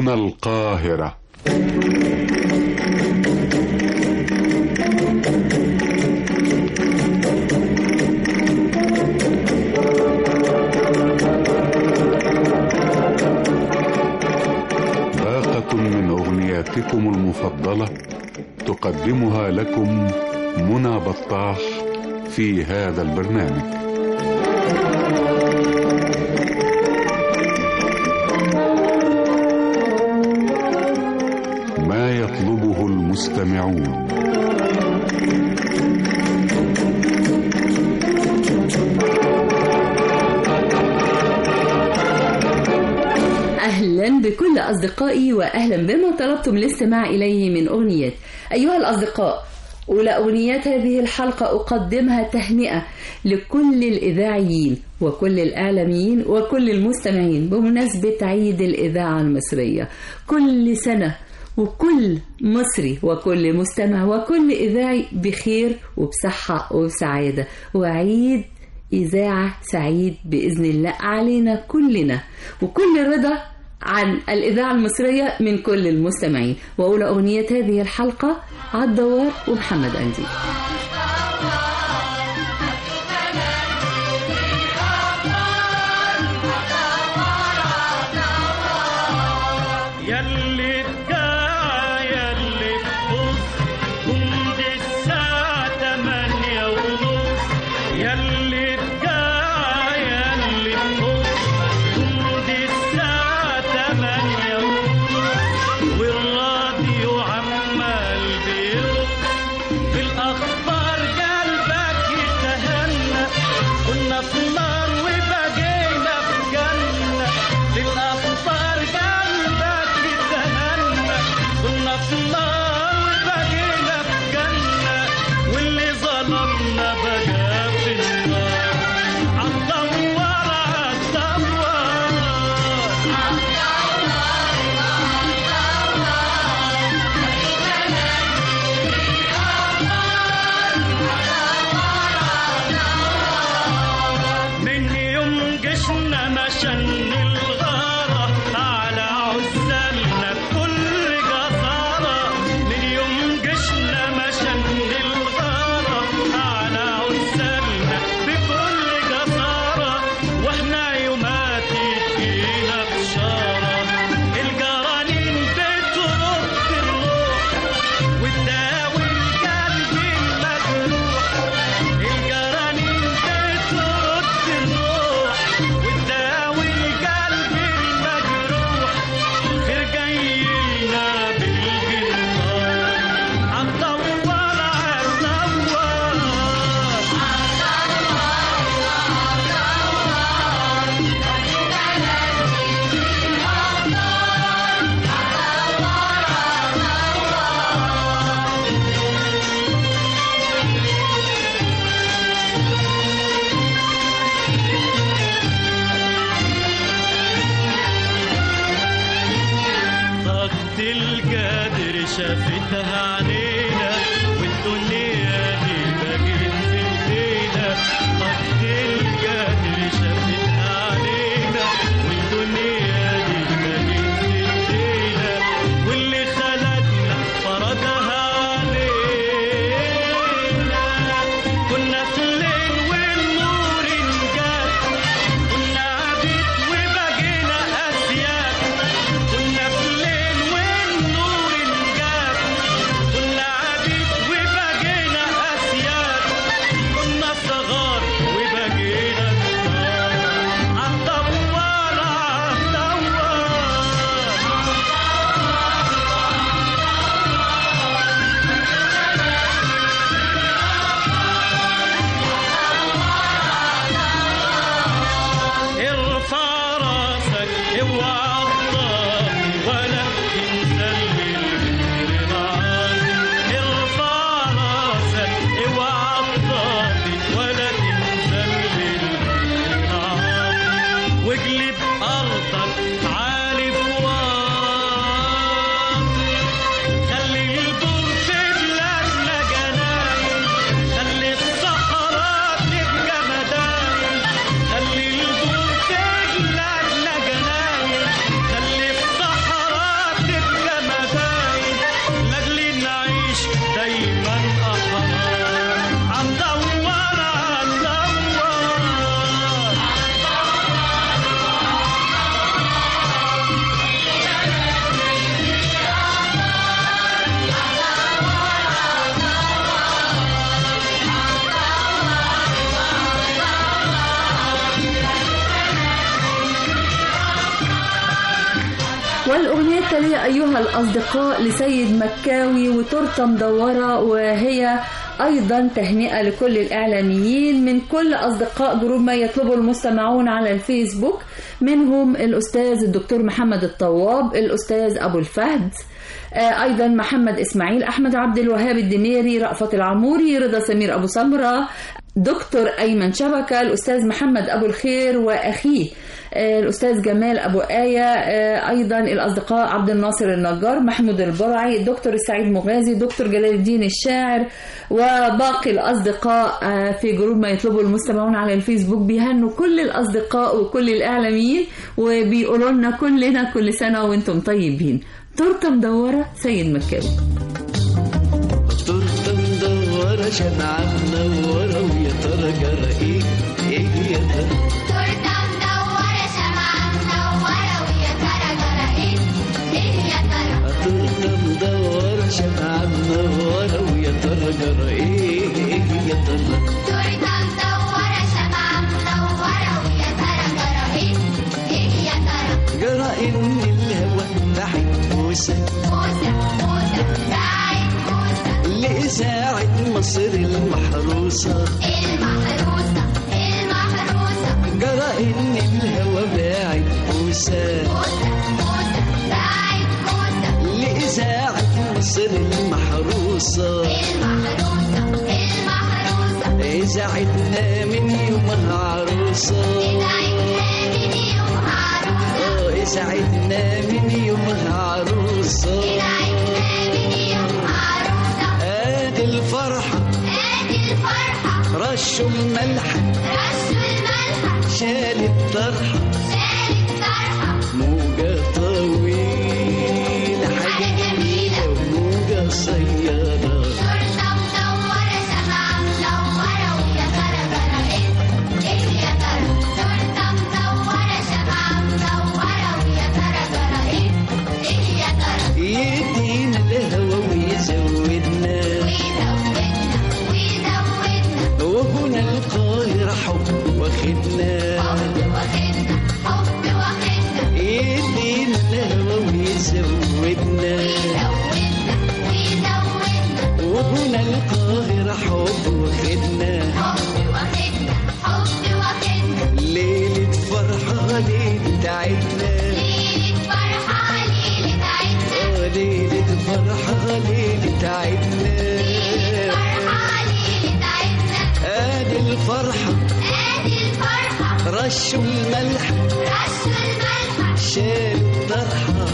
هنا القاهرة. باقة من أغنياتكم المفضلة تقدمها لكم منى بطاح في هذا البرنامج. ما يطلبه المستمعون. أهلا بكل أصدقائي وأهلا بما طلبتم الاستماع إليه من أغنيات. أيها الأصدقاء، أولى أغنيات هذه الحلقة أقدمها تهنئة لكل الإذاعيين وكل الإعلاميين وكل المستمعين بمناسبة عيد الإذاعة المصرية. كل سنة وكل مصري وكل مستمع وكل إذاعي بخير وبصحة وبسعادة، وعيد إذاعة سعيد بإذن الله علينا كلنا، وكل رضا عن الإذاعة المصرية من كل المستمعين. وأولى أغنية هذه الحلقة عالدوار ومحمد أندي. كنا والأغنية التالية أيها الأصدقاء لسيد مكاوي وتورتة مدورة، وهي أيضا تهنئة لكل الإعلاميين من كل أصدقاء جروب ما يطلبه المستمعون على الفيسبوك، منهم الأستاذ الدكتور محمد الطواب، الأستاذ أبو الفهد، أيضا محمد إسماعيل، أحمد عبد الوهاب الدميري، رأفت العموري، رضا سمير أبو سمرة، دكتور أيمن شبكة، الأستاذ محمد أبو الخير وأخيه الأستاذ جمال أبو آية، أيضا الأصدقاء عبد الناصر النجار، محمود البرعي، الدكتور السعيد مغازي، الدكتور جلال الدين الشاعر، وباقي الأصدقاء في جروب ما يطلبه المستمعون على الفيسبوك. بيهنوا كل الأصدقاء وكل الإعلاميين وبيقولوا لنا كلنا كل سنة وانتم طيبين. تورتة مدورة سيد مكاوي. تورتة مدورة شمعة منورة ويا ترى جرى ايه يا ترى. تورتة مدورة شمعة منورة ويا ترى جرى ايه يا ترى. تورتة مدورة شمعة منورة ويا ترى جرى ايه يا ترى. تورتة مدورة شمعة منورة ويا ترى جرى ايه يا ترى. جرى ان الهوى تحت بوسة باعت بوسة لإذاعة مصر المحروسة. جرى إن الهوى باعت بوسة لإذاعة مصر المحروسة. إذاعتنا من يومها عروسة. إذاعتنا من يومها عروسة. آدي الفرحة رشوا الملح شال الطرحة موجة طويلة حاجة جميلة وموجة صيادة. تورتة مدورة شمعة منورة ويا ترى جرى ايه يا ترى. تورتة مدورة شمعة منورة ويا ترى جرى ايه يا ترى. يدينا الهوى ويزودنا وهنا القاهرة حب واخدنا. يدينا الهوى ويزودنا وهنا القاهرة حب واخدنا. ليلة فرحة ليلة عيدنا. ليلة فرحة ليلة عيدنا. آدي الفرحة رشوا الملح شال الطرحة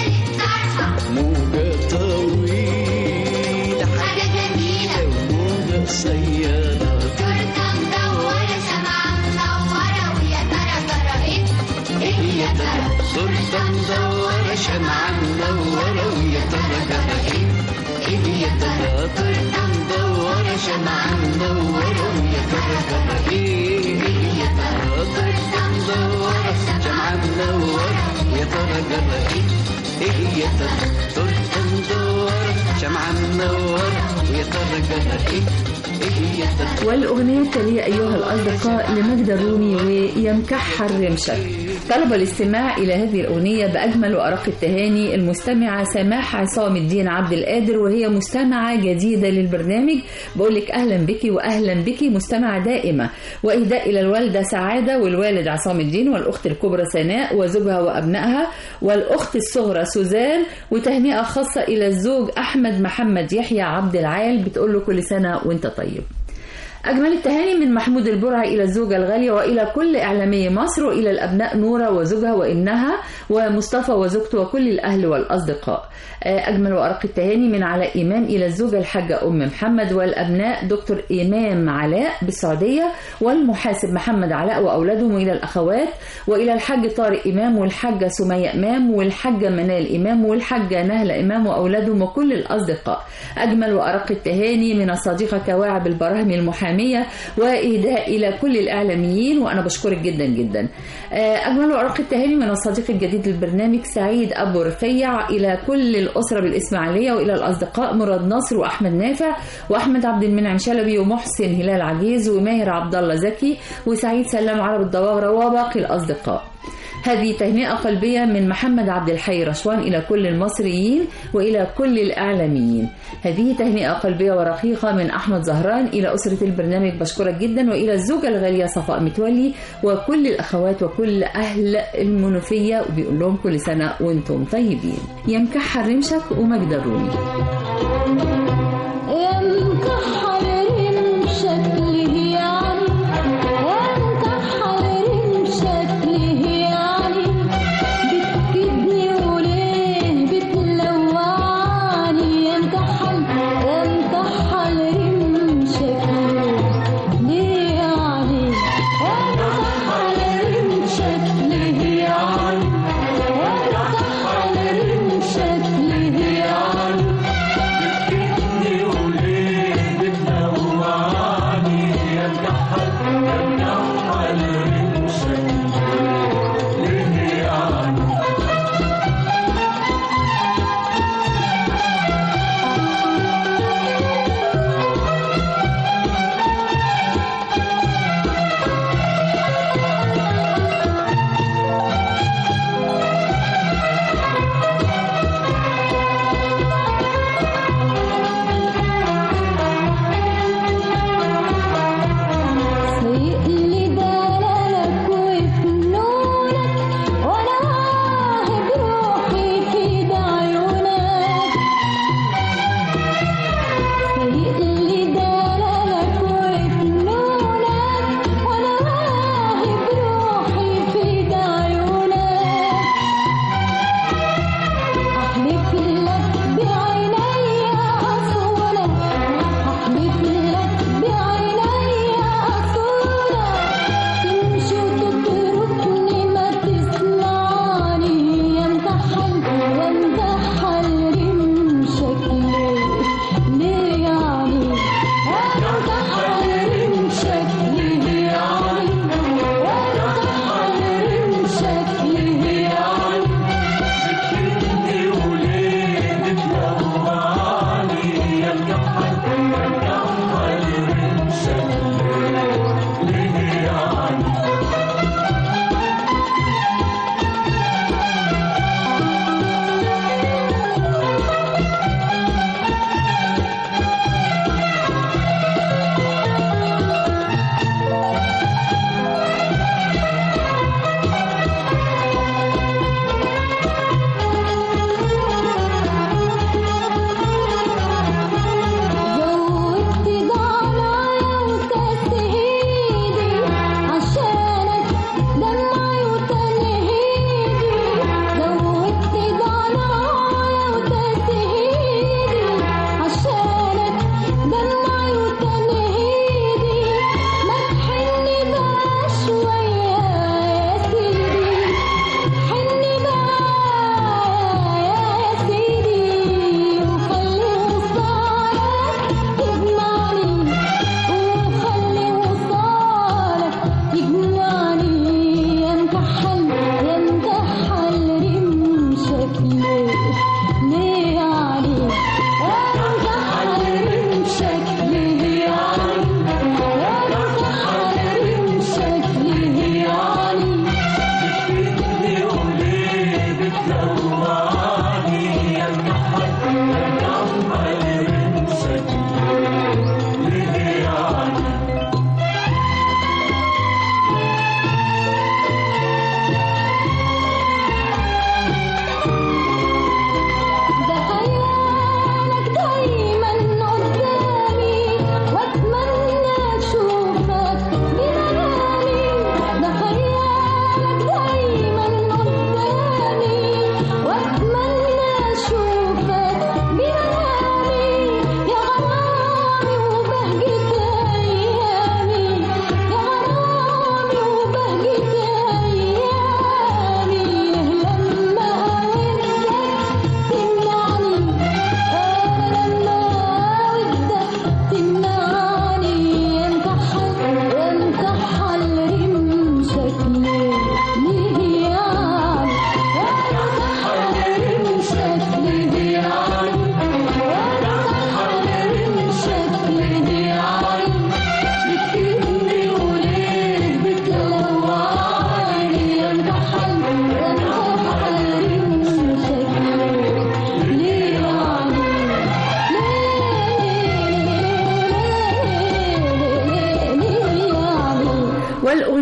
موجة طويلة حاجة جميلة وموجة صيادة. تورتة مدورة شمعة منورة ويا ترى جرى ايه يا ترى. تورتة مدورة شمعة منورة ويا ترى جرى ايه يا ترى. تورتة مدورة شمعة منورة ويا ترى جرى ايه يا ترى. تورتة مدورة شمعة منورة ويا ترى جرى ايه يا ترى. تورتة مدورة شمعة منورة ويا ترى جرى ايه يا ترى. والأغنية التالية أيها الأصدقاء لمجد الرومي ويمكحر رمشك. طلب الاستماع إلى هذه الأغنية بأجمل وأرق التهاني المستمعة سماح عصام الدين عبد القادر، وهي مستمعة جديدة للبرنامج. بقولك أهلا بك وأهلا بك مستمعة دائمة. وإهداء إلى الوالدة سعادة والوالد عصام الدين والأخت الكبرى سناء وزوجها وأبنائها والأخت الصغرى سوزان، وتهنئة خاصة إلى الزوج أحمد محمد يحيى عبد العال، بتقول له كل سنة وانت طيب. أجمل التهاني من محمود البرعي إلى الزوجة الغالية وإلى كل إعلامي مصر وإلى الأبناء نورة وزوجها وابنها ومصطفى وزوجته وكل الأهل والأصدقاء. أجمل وأرق التهاني من علاء إمام إلى الزوجة الحاجة أم محمد والأبناء دكتور إمام علاء بالسعودية والمحاسب محمد علاء وأولادهم، وإلى الأخوات وإلى الحاج طارق إمام والحاجة سمية إمام والحاجة منال إمام والحاجة نهلة إمام وأولادهم وكل الأصدقاء. أجمل وأرق التهاني من الصديقة كواعب البراهمي المحامية، وإهداء إلى كل الإعلاميين وأنا بشكرك جدا جدا. أجمل وأرق التهاني من الصديق الجديد للبرنامج سعيد أبو رفيع إلى كل الأسرة بالإسماعيلية وإلى الأصدقاء مراد نصر وأحمد نافع وأحمد عبد المنعم شلبي ومحسن هلال عجيز وماهر عبد الله زكي وسعيد سلام عرب الضواغرة وباقي الأصدقاء. هذه تهنئة قلبية من محمد عبد الحي رشوان إلى كل المصريين وإلى كل الإعلاميين. هذه تهنئة قلبية ورقيقة من أحمد زهران إلى أسرة البرنامج، بشكرك جدا، وإلى الزوجة الغالية صفاء متولي وكل الأخوات وكل أهل المنوفية، وبيقول لهم كل سنة وانتم طيبين. يمكحل رمشك ومجد الرومي. شكله يعني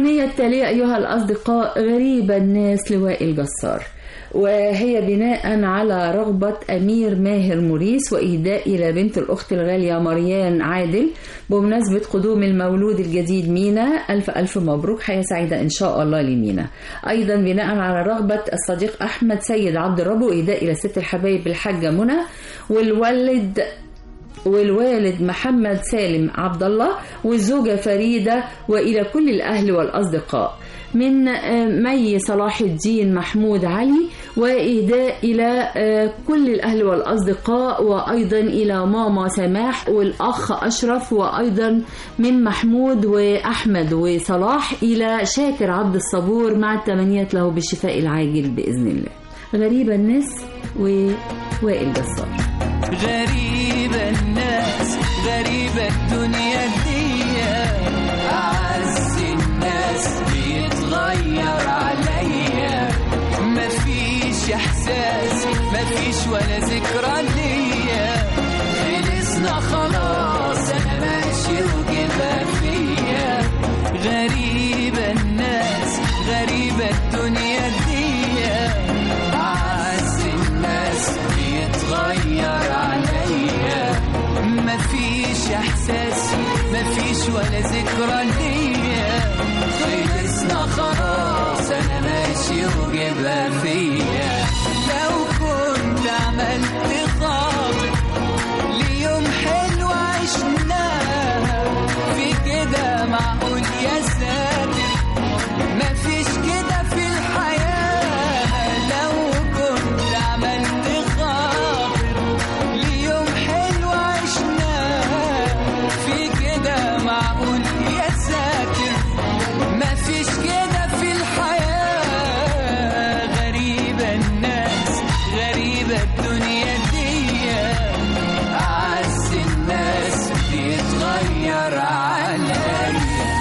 والأغنية التالية أيها الأصدقاء غريب الناس لوائل جسار، وهي بناء على رغبة أمير ماهر موريس وإهداء إلى بنت الأخت الغالية مريان عادل بمناسبة قدوم المولود الجديد مينا. ألف ألف مبروك، حياة سعيدة إن شاء الله لمينا. أيضا بناء على رغبة الصديق أحمد سيد عبد الرب وإهداء إلى ست الحبايب الحاجة منى والوالد محمد سالم عبد الله والزوجة فريدة وإلى كل الأهل والأصدقاء. من مي صلاح الدين محمود علي وإهداء إلى كل الأهل والأصدقاء، وأيضا إلى ماما سماح والأخ أشرف، وأيضا من محمود وأحمد وصلاح إلى شاكر عبد الصبور مع التمنيات له بالشفاء العاجل بإذن الله. غريب الناس ووائل جسار. غريبة الناس غريبة الدنيا دي، أعز الناس بيتغير عليا، مفيش إحساس مفيش ولا ذكرى ليا، خلصنا خلاص أنا ماشي وجبها فيا. غريبة الناس غريبة الدنيا دي، أعز الناس بيتغير عليا، مفيش إحساس مفيش ولا ذكرى ليا، خلصنا خلاص أنا ماشي وجبها فيا. لو كنت عملت خاطر ليوم حلو عشناها، في كده معقول يا ساتر مفيش كده في الحياة. لو كنت عملت خاطر ليوم حلو عشناها، في كده معقول يا ساتر مفيش كده في الحياة. غريبة الناس غريبة الدنيا دي، أعز الناس بيتغير عليا.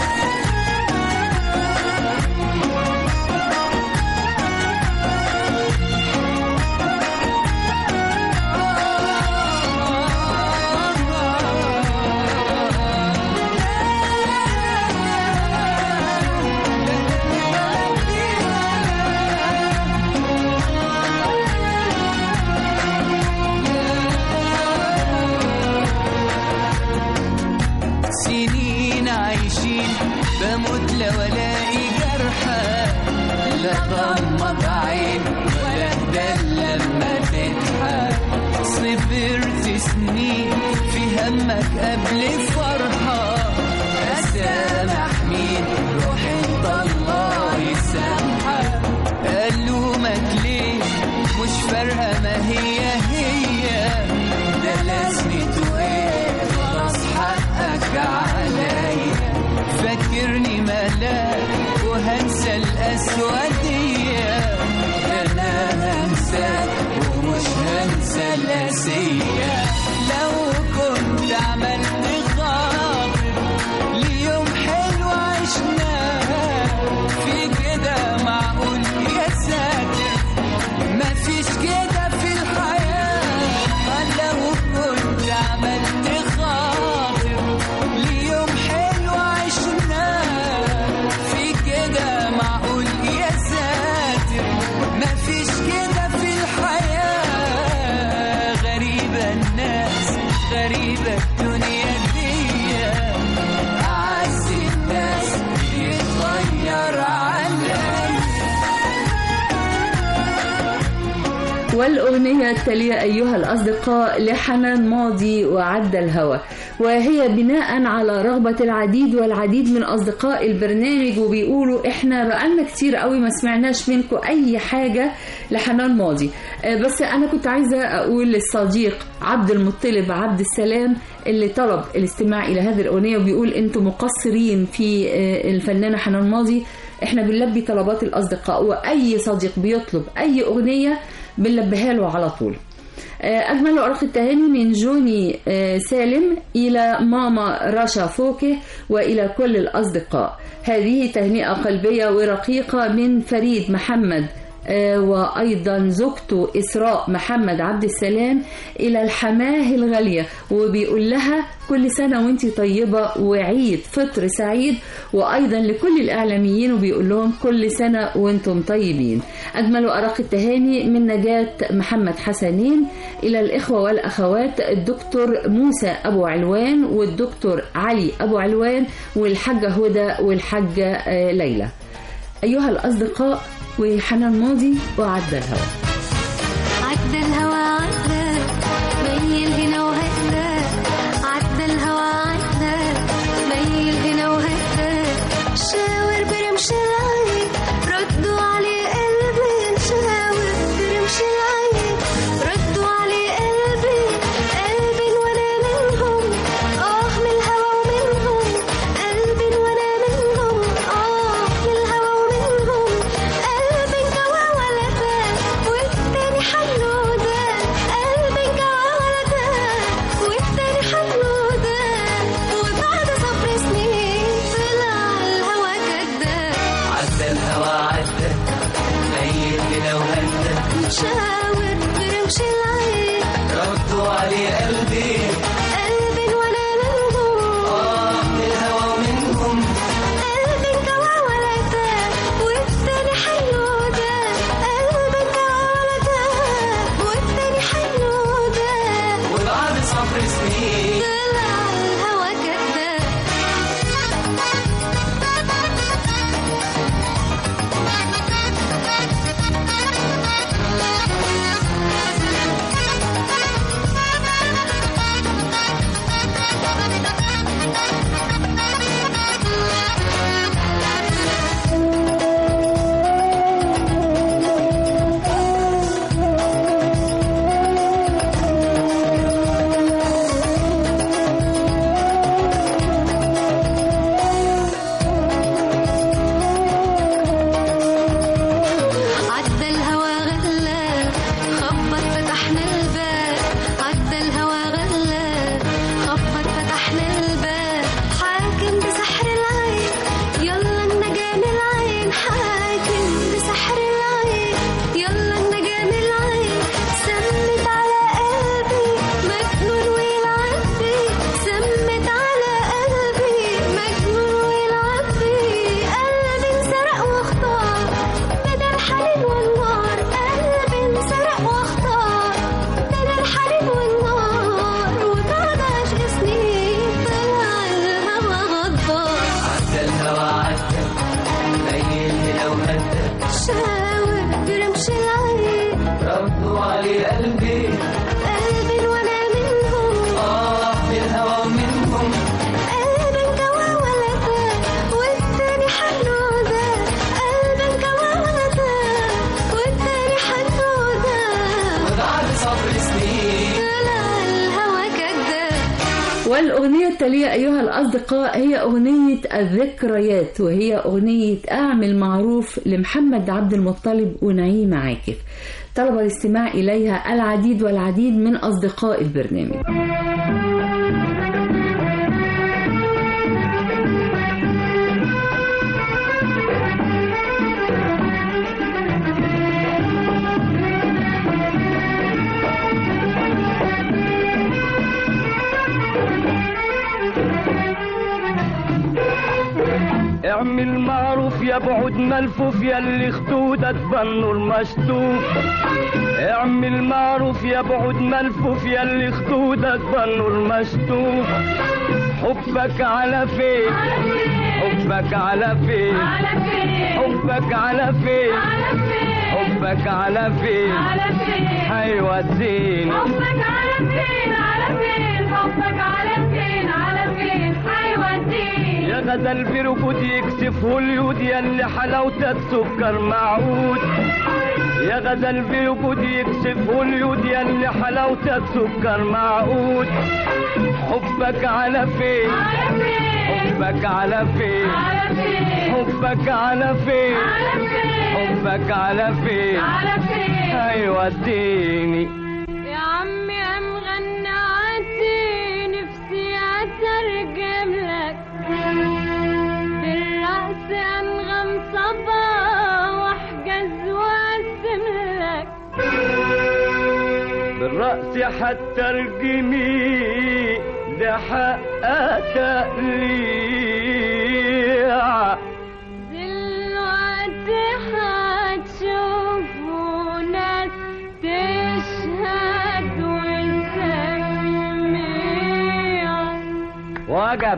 سنين عايشين بموت لو الاقي جرحى، لا غمض عين ولا اهدى لما تضحك. صبرت سنين في همك قبل فرحة، اسامح مين روح انت الله يسامحك. الومك ليه مش فارقة ما هي ده لازمته ايه خلاص حقك عليا. فكرني ملاك وهنسى الأسودية، أنا هنساك ومش هنسى الأسية. لو كنت عملت خاطر ليوم حلو عشناها، في كده معقول يا ساتر مفيش كده في الحياة. لو كنت عملت خاطر ليوم حلو عشناها، في كده معقول يا ساتر مفيش كده في الحياة. غريبة الناس غريبة الدنيا دي، أعز الناس بيتغير عليا. والأغنية التالية أيها الأصدقاء لحنان ماضي وعدى الهوى، وهي بناء على رغبة العديد والعديد من أصدقاء البرنامج، وبيقولوا إحنا بقالنا كتير قوي ما سمعناش منكم أي حاجة لحنان ماضي. بس أنا كنت عايزة أقول للصديق عبد المطلب عبد السلام اللي طلب الاستماع إلى هذه الأغنية وبيقول أنتم مقصرين في الفنانة حنان ماضي، إحنا بنلبي طلبات الأصدقاء، وأي صديق بيطلب أي أغنية بنلبيها له على طول. أجمل أرق التهاني من جوني سالم إلى ماما رشا فوكه وإلى كل الأصدقاء. هذه تهنئة قلبية ورقيقة من فريد محمد وأيضا زوجته إسراء محمد عبد السلام إلى الحماه الغالية، وبيقول لها كل سنة وانتي طيبة وعيد فطر سعيد، وأيضا لكل الإعلاميين وبيقول لهم كل سنة وانتم طيبين. أجمل أرق التهاني من نجاة محمد حسنين إلى الإخوة والأخوات الدكتور موسى أبو علوان والدكتور علي أبو علوان والحاجة هدى والحاجة ليلى. أيها الأصدقاء، وحنان ماضي وعدى الهوى. عدى الهوى عدى ميل هنا وهدى، عدى الهوى عدى ميل هنا وهدى، شاور برمش العين ردوا عليه قلبي، شاور برمش العين ردوا عليه قلبي، قلبي وانا منهم من الهوى ومنهم، قلبي وانا منهم من الهوى ومنهم، قلبي انكوى ولا فات والتاني حنودة، قلبي انكوى ولا فات والتاني حنودة، وبعد صبر سنين طلع الهوى كداب. عدى الهوى عدى ميل هنا وهدى، شاور برمش العين ردوا عليه قلبي وانا منهم من الهوى ومنهم، قلبي انكوى ولا فات والتاني حنودة، قلبي انكوى ولا فات والتاني حنودة، وبعد صبر سنين طلع الهوى كداب. عدى الهوى غلا خبط فتحنا الباب، عدى الهوى غلا خبط فتحنا الباب، حاكم بسحر العين يلا النجاة من العين، حاكم بسحر العين يلا النجاة من العين، سمت على قلبي مجنون ويلعب بي، سمت على قلبي مجنون ويلعب بي، قلبي انسرق واختار بدل الحنين والنار، قلبي انسرق واختار بدل الحنين والنار، وبعد 10 سنين طلع الهوى غدار. عدى الهوى عدى ميل هنا وهدى، شاور برمش العين ردوا عليه قلبي وانا منهم من الهوى ومنهم، قلبي انكوى ولا فات والتاني حنودة، قلبي انكوى ولا فات والتاني حنودة، وبعد صبر سنين طلع الهوى كداب. والأغنية التالية أيها الأصدقاء هي أغنية الذكريات، وهي أغنية أعمل معروف لمحمد عبد المطلب ونعيم عاكف. طلب الاستماع إليها العديد والعديد من أصدقاء البرنامج. اعمل معروف يا بعد ملفوف يا اللي خدودك بالنور مشطوف، اعمل معروف يا بعد ملفوف يا اللي خدودك بالنور مشطوف، حبك على فين حبك على فين حبك على فين حبك على فين هيوديني حبك على فين حبك على فين هيوديني، يا غزل بركود يكسفه اليود يا اللي حلاوتك سكر معود، يا غزل بركود يكسفه اليود يا اللي حلاوتك سكر معود، حبك على فين حبك على فين حبك على فين حبك على فين هيوديني. يا عمي قام غنعتي نفسي اترجم لك بالرقص انغم صبا واحجز واسع رأسي حتى الجميل ده حقها تقليع. دلوقتي هتشوفوا ناس تشهد وتسمع. وجب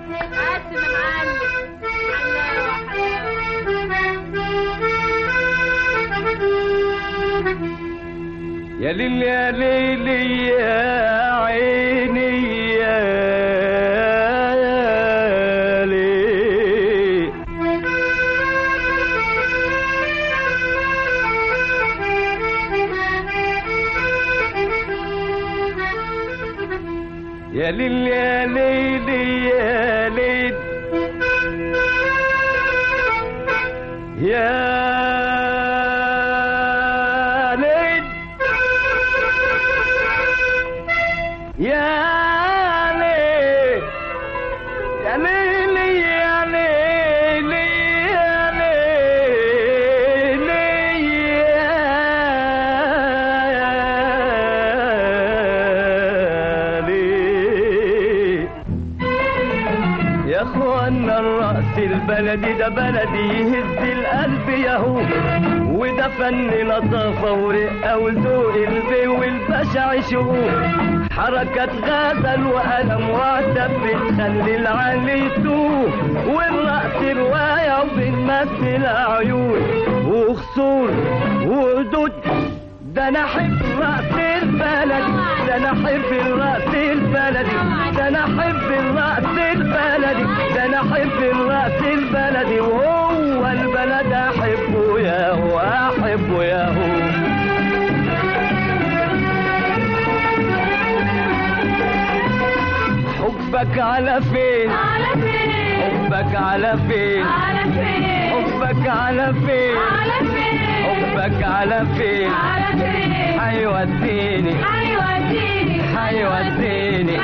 يا ليل يا ليل يا عيني يا ليل. يا ليل يا ليل يا ليل يا البلدي ده بلدي يهز القلب ياهو، وده فن لطافة ورقة وذوق البي والبشع شهور. حركة غزل وقلم وعتب بتخلي العالي يتوه، والرقص رواية وبنمثل عيون وخصور وهدود. ده انا احب الرقص البلدي، ده انا احب الرقص البلدي، ده انا احب الرقص البلدي، ده انا احب الرقص البلدي، وهو البلد احبه ياهو احبه ياهو. حبك على فين حبك على فين حبك على فين حبك على فين حيوديني حيوديني.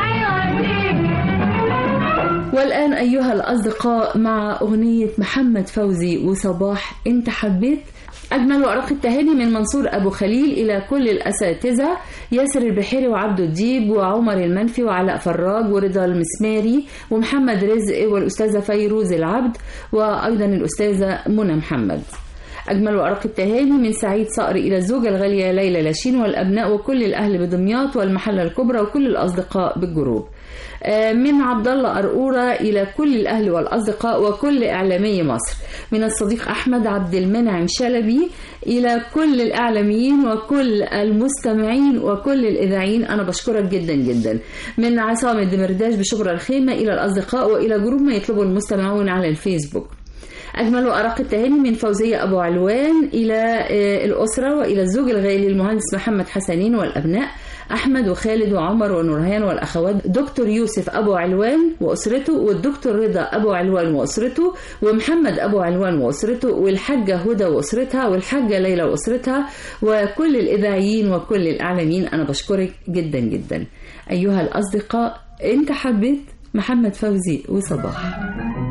والآن أيها الأصدقاء مع أغنية محمد فوزي وصباح أنت حبيت. أجمل وأرق التهاني من منصور أبو خليل إلى كل الأساتذة ياسر البحيري وعبد الديب وعمر المنفي وعلاء فراج ورضا المسماري ومحمد رزق والأستاذة فيروز العبد وأيضا الأستاذة منى محمد. أجمل وأرق التهاني من سعيد صقر إلى الزوجة الغالية ليلى لاشين والأبناء وكل الأهل بدمياط والمحلة الكبرى وكل الأصدقاء بالجروب. من عبد الله أرقورة إلى كل الأهل والأصدقاء وكل إعلامي مصر. من الصديق أحمد عبد المنعم شلبي إلى كل الإعلاميين وكل المستمعين وكل الإذاعيين، أنا بشكرك جدا جدا. من عصام الدمرداش بشبرا الخيمة إلى الأصدقاء وإلى جروب ما يطلبه المستمعون على الفيسبوك. أجمل وأرق التهاني من فوزية أبو علوان إلى الأسرة وإلى الزوج الغالي المهندس محمد حسنين والأبناء أحمد وخالد وعمر ونورهان والأخوات دكتور يوسف أبو علوان وأسرته والدكتور رضا أبو علوان وأسرته ومحمد أبو علوان وأسرته والحاجة هدى وأسرتها والحاجة ليلى وأسرتها وكل الإذاعيين وكل الإعلاميين. أنا بشكرك جدا جدا أيها الأصدقاء. أنت حبيت محمد فوزي وصباح.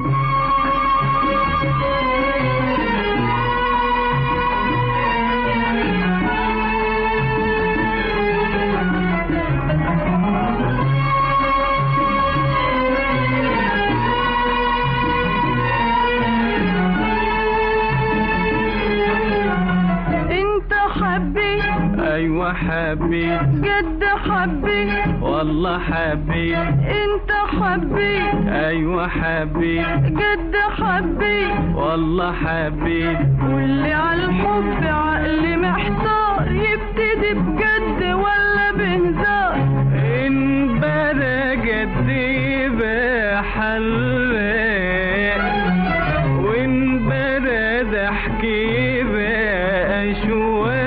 ايوه حبيت جد حبيت والله حبيت انت حبيت ايوه حبيت جد حبيت والله حبيت. قولي عالحب عقلي محتار يبتدي بجد ولا بهزار. ان بدا جدي بحل وان بدا ضحكي بأشواق.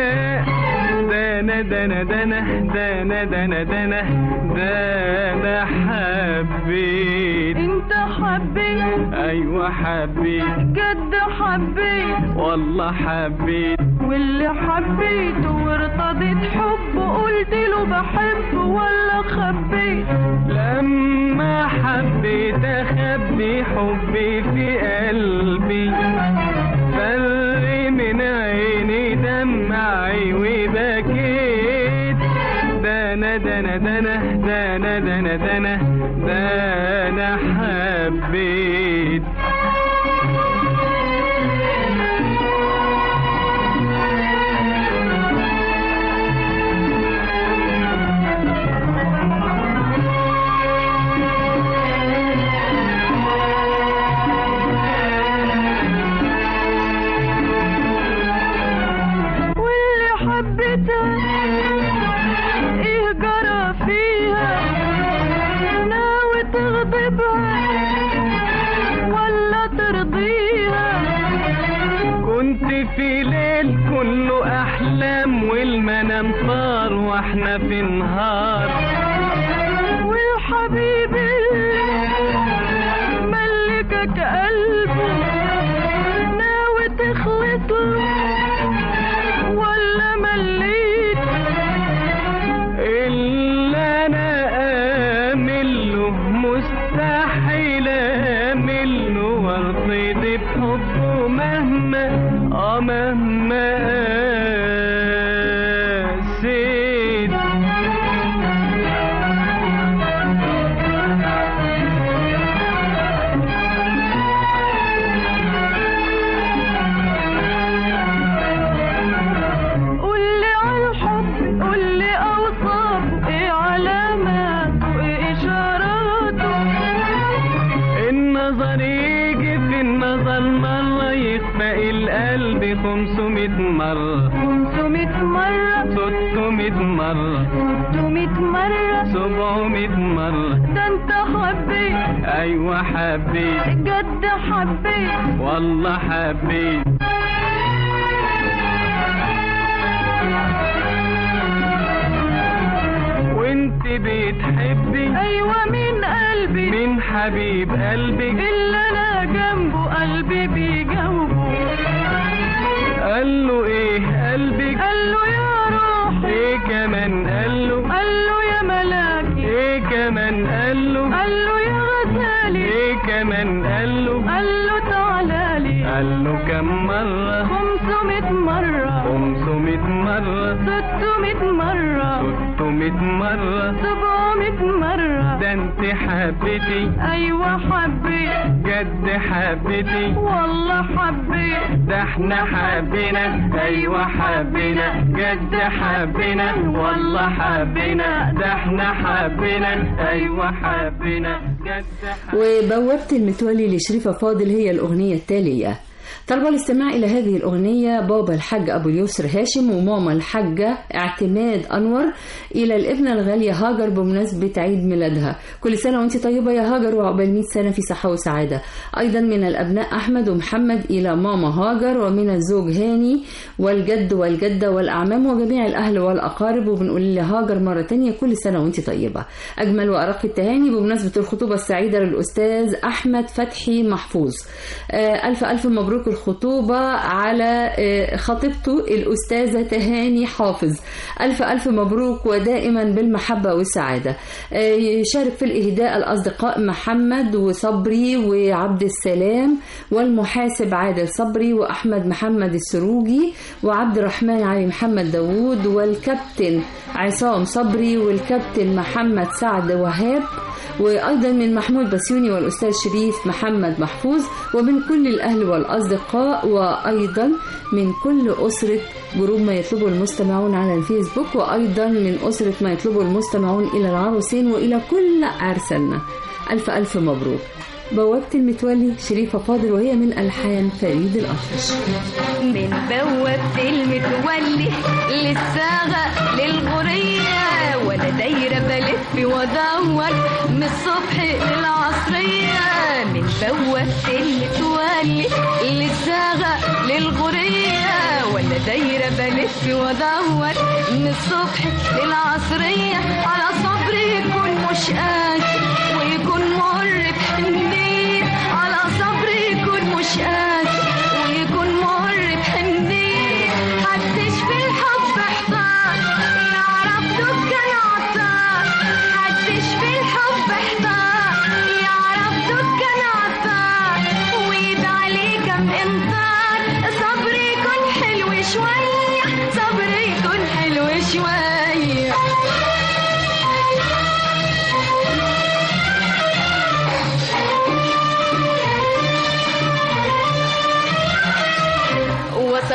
دنا دنا دنا دنا دنا حبيت. انت حبيت ايوه حبيت جد حبيت والله حبيت. واللي حبيته وارتضيت حبه قلت له بحبه ولا خبيت. لما حبيت اخبي حبي في قلبي فل من عيني دمعي وبكيت. دانا دانا دانا دانا دانا دانا دانا حبيت. ايه جرى فيها ناوي تغضبها ولا ترضيها؟ كنت في ليل كله احلام والمنام طار واحنا في نهار، والحبيب اللي ملكك قلبه ناوي تخلط له ولا مليت؟ اللي انا امل له مستحيل امل له وارضي بحبه مهما مهما قاسيت. قولي عالحب قولي اوصافه، ايه علاماته ايه اشاراته؟ النظر يجي في النظر مرة يخفى القلب 500 مرة، 500 مرة 600 مرة 600 مرة 700 مرة. ده انت حبيت، ايوه حبيت جد حبيت، والله حبيت. وانت بتحبي ايوه من قلبي، من حبيب قلبك اللي انا جنبه قلبي بيجاوبه. قال له ايه قلبك؟ قال له يا روحي. ايه كمان قال له؟ قال له يا ملاكي. ايه كمان قال له؟ قال له يا غزالي. ايه كمان قال له؟ قال له تعالالي. قال له كم مرة؟ 500 مرة 500 مرة 600 مرة 600 مرة 700 مرة. ده انت حبيتي، ايوه حبيت، جد حبيتي، والله حبيت. ده احنا حبينا، ايوه حبينا، جد حبينا، والله حبينا، ده احنا حبينا، ايوه حبينا، جد حبينا. وبوابة المتولي لشريفة فاضل هي الأغنية التالية. طلب الاستماع إلى هذه الأغنية بابا الحاج أبو اليسر هاشم وماما الحاجة اعتماد أنور إلى الابنة الغالية هاجر بمناسبة عيد ميلادها. كل سنة وانت طيبة يا هاجر وعقبال 100 سنة في صحة وسعادة. أيضا من الأبناء أحمد ومحمد إلى ماما هاجر، ومن الزوج هاني والجد والجدة والأعمام وجميع الأهل والأقارب. وبنقول لهاجر مرة تانية كل سنة وانت طيبة. أجمل وأرق التهاني بمناسبة الخطوبة السعيدة للأستاذ أحمد فتحي محفوظ. ألف ألف مبروك الخطوبة على خطيبته الأستاذة تهاني حافظ. ألف ألف مبروك ودائما بالمحبة والسعادة. يشارك في الإهداء الأصدقاء محمد وصبري وعبد السلام والمحاسب عادل صبري وأحمد محمد السروجي وعبد الرحمن علي محمد داوود والكابتن عصام صبري والكابتن محمد سعد وهاب، وأيضا من محمود بسيوني والأستاذ شريف محمد محفوظ، ومن كل الأهل والأصدقاء، وأيضا من كل أسرة جروب ما يطلبه المستمعون على الفيسبوك، وأيضا من أسرة ما يطلبه المستمعون إلى العروسين وإلى كل عرسنا. ألف ألف مبروك. بوابة المتولي شريفة فاضل وهي من ألحان فريد الأطرش. من بوابة المتولي للساغة للغرية ولا دايرة بلف وادور من الصبح للعصرية. من بوابة المتولي للساغة للغرية ولا دايرة بلف وادور من الصبح للعصرية. على صبري يكون مش قاسي ويكون مر بحنية، على صبري يكون مش قاسي ويكون مر بحنية. حدش في الحب احتار يعرف دكان عطار، حدش في الحب احتار يعرف دكان عطار. ويد عليه كم امطار صبري يكون حلو شوية، صبري يكون حلو شوية.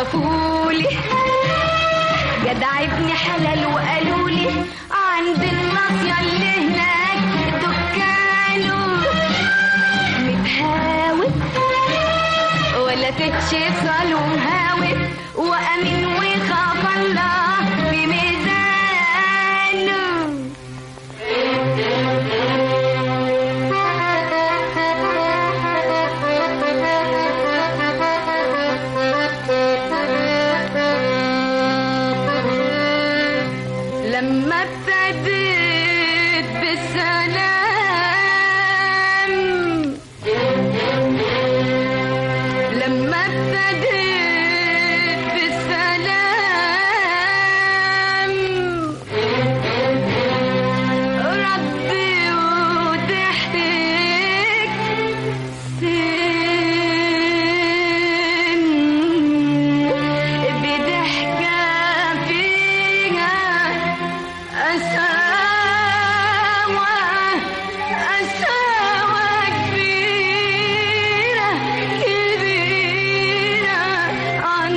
وصفولي جدع ابن حلال وقالولي عند الناصية اللي هناك دكانه متهاوي ولا تتشفل ومهاوي وأمين وخاف الله بميزانه. لما ابتديت بالسلام لما ابتديت بالسلام ربي وضحك سن بضحكة فيها أساوى كبيرة كبيرة عن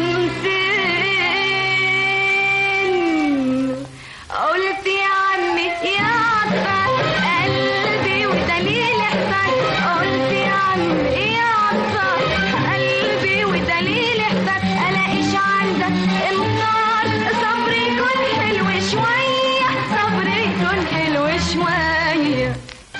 سن. قلت يا عمي يا عطار قلبي ودليل إحسان. قلت يا عمي يا عطار قلبي ودليل إحسان. ألاقيش عندك إنكار صبري يكون حلو شوية صبري يكون حلو شوية.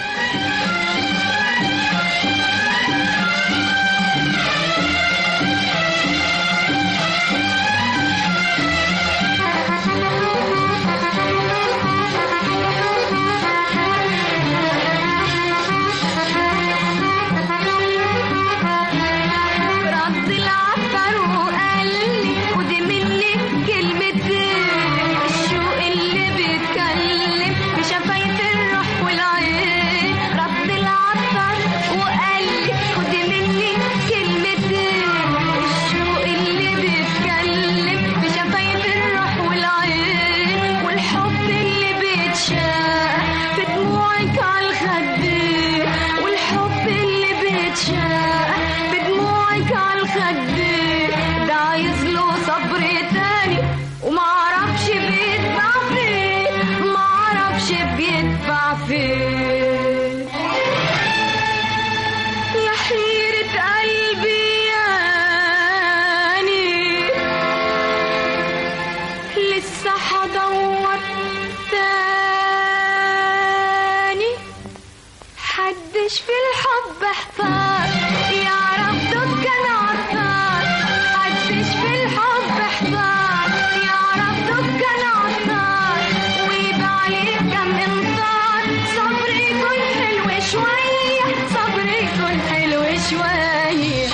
رد العطار وقال لي خدي مني كلمتين الشوق اللي بيتكلم بشفايف الروح والعين. رد العطار وقال لي خدي مني كلمتين الشوق اللي بيتكلم بشفايف الروح والعين. والحب اللي بيتشاق في دموعك عالخدين. والحب اللي بيتشاق في دموعك عالخدين. ده عايز له صبر تاني ومعرفش بيدفع فين معرفش بيدفع فين. يا حيرة قلبي ياني لسه هدور تاني. حدش في الحب احتار يعرف دكان عطار. حدش في الحب احتار يعرف دكان عطار ويبيع لي كم انطار. صبري يكون حلو شوية صبري يكون حلو شوية.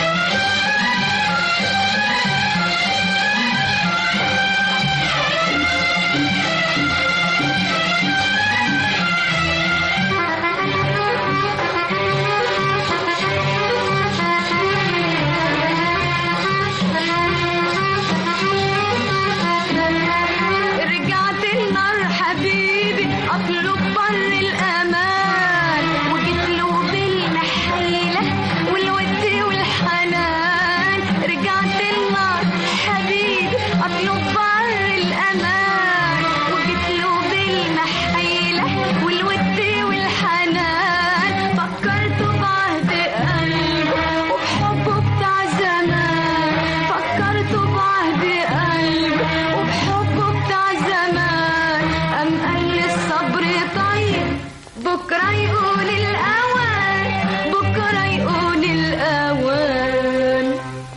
رجعت النار حبيبي اطلب بر الامان وجيت له بالمحيله والود والحنان. رجعت النار حبيبي اطلب بر الامان وجيت له بالمحيله والود والحنان. فكرت بعهد قلبه وبحبه بتاع زمان. فكرت بعهد قلبه وبحبه بتاع زمان. قام قال لي الصبر طيب بكرة يقول الأوان بكرة يقول الأوان.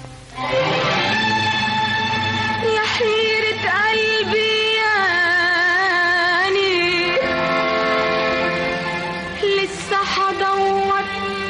يا حيرة قلبي ياني لسه هدور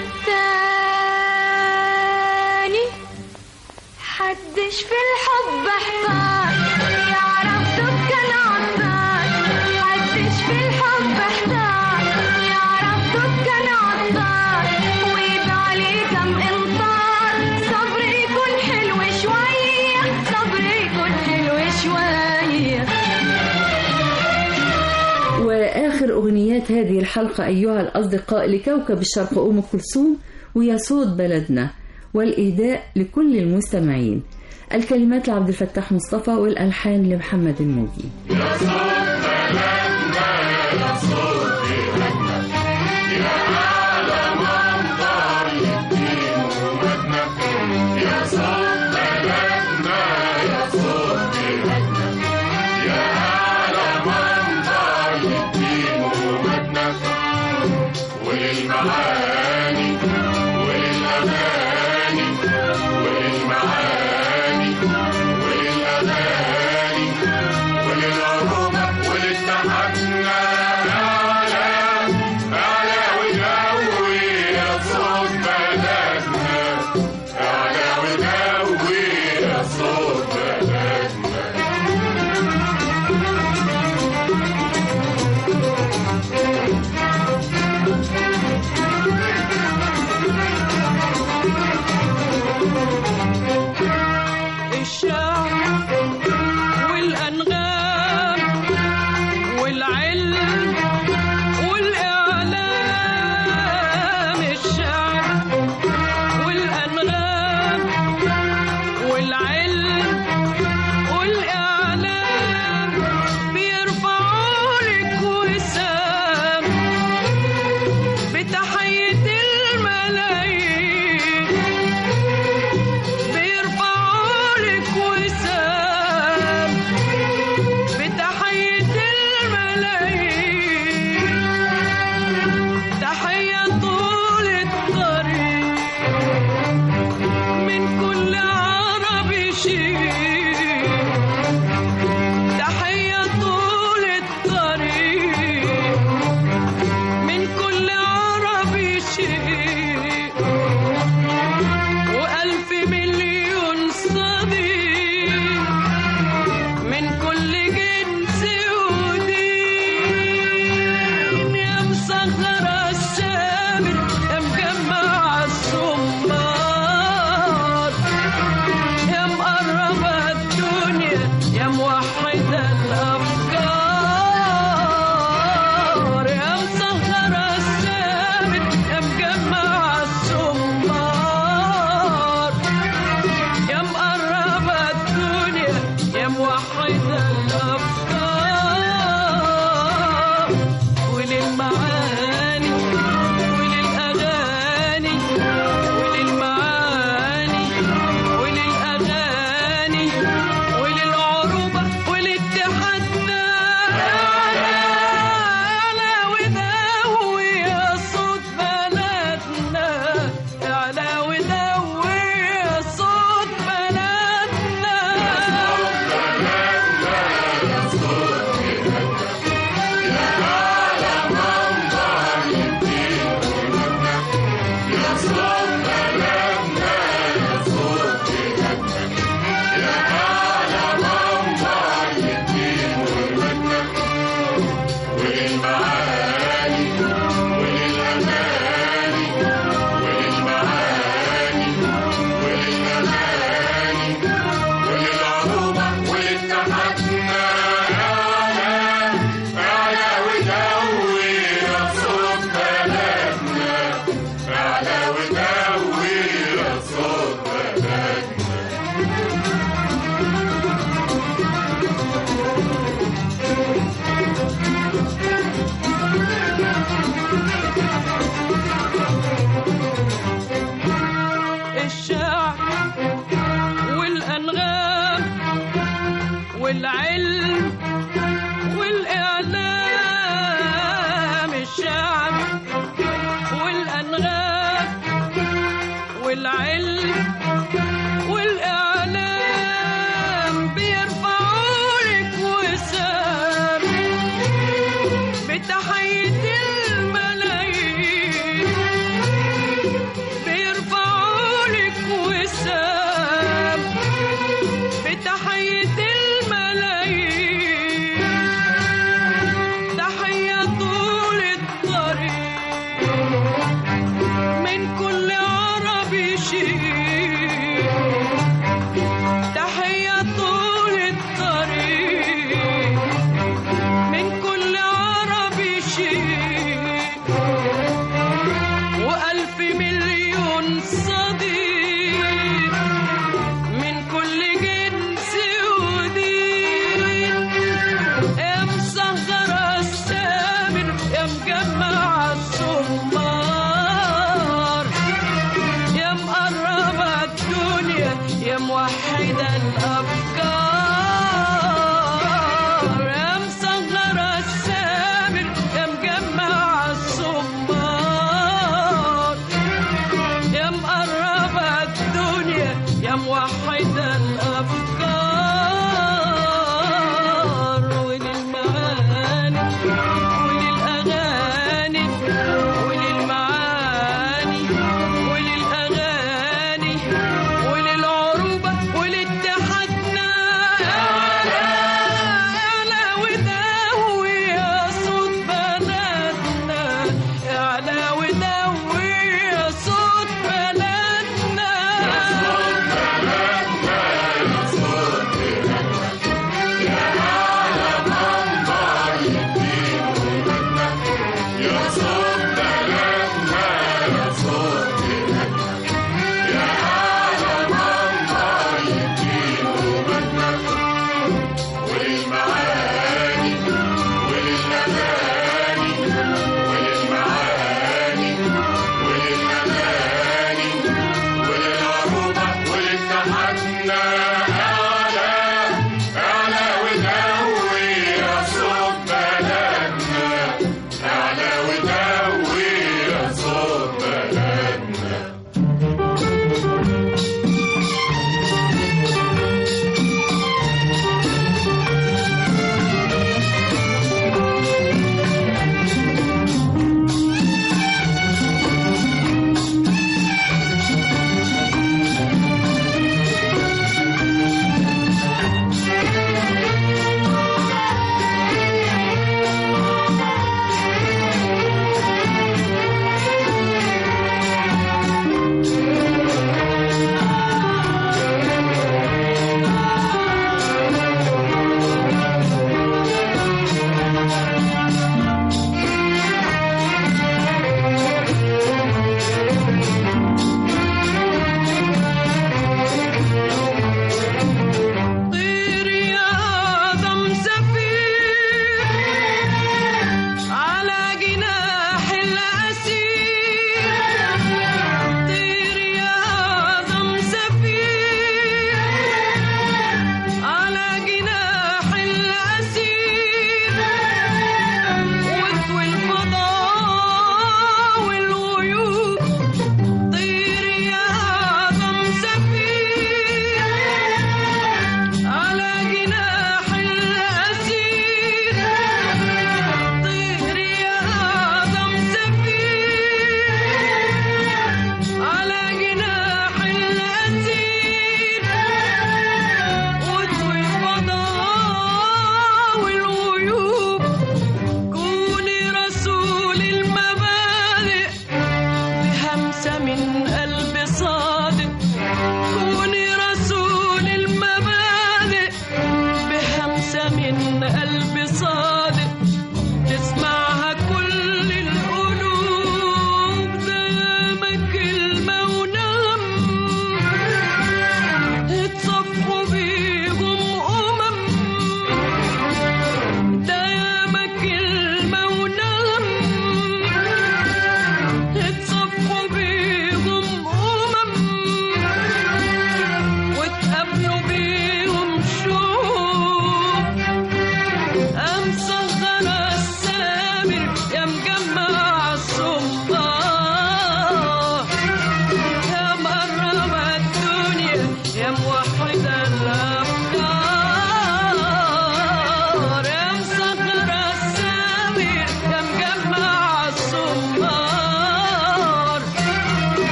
تاني. حدش في الحب احتار يعرف دكان عطار. حدش في الحب احتار يعرف دكان عطار ويبيع لي كم انطار. صبري يكون حلو شوية صبري يكون حلو شوية. وآخر أغنيات هذه الحلقة أيها الأصدقاء لكوكب الشرق أم كلثوم ويا صوت بلدنا، والإهداء لكل المستمعين. الكلمات لعبد الفتاح مصطفى والألحان لمحمد الموجي.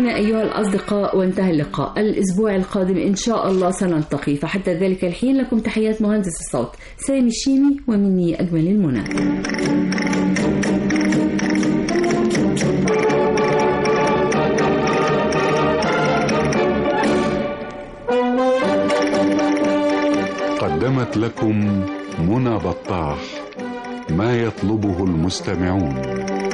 مستمعينا أيها الأصدقاء، وانتهى اللقاء. الأسبوع القادم إن شاء الله سنلتقي، فحتى ذلك الحين لكم تحيات مهندس الصوت سامي الشيمي، ومني أجمل المنى. قدمت لكم منى بطاح ما يطلبه المستمعون.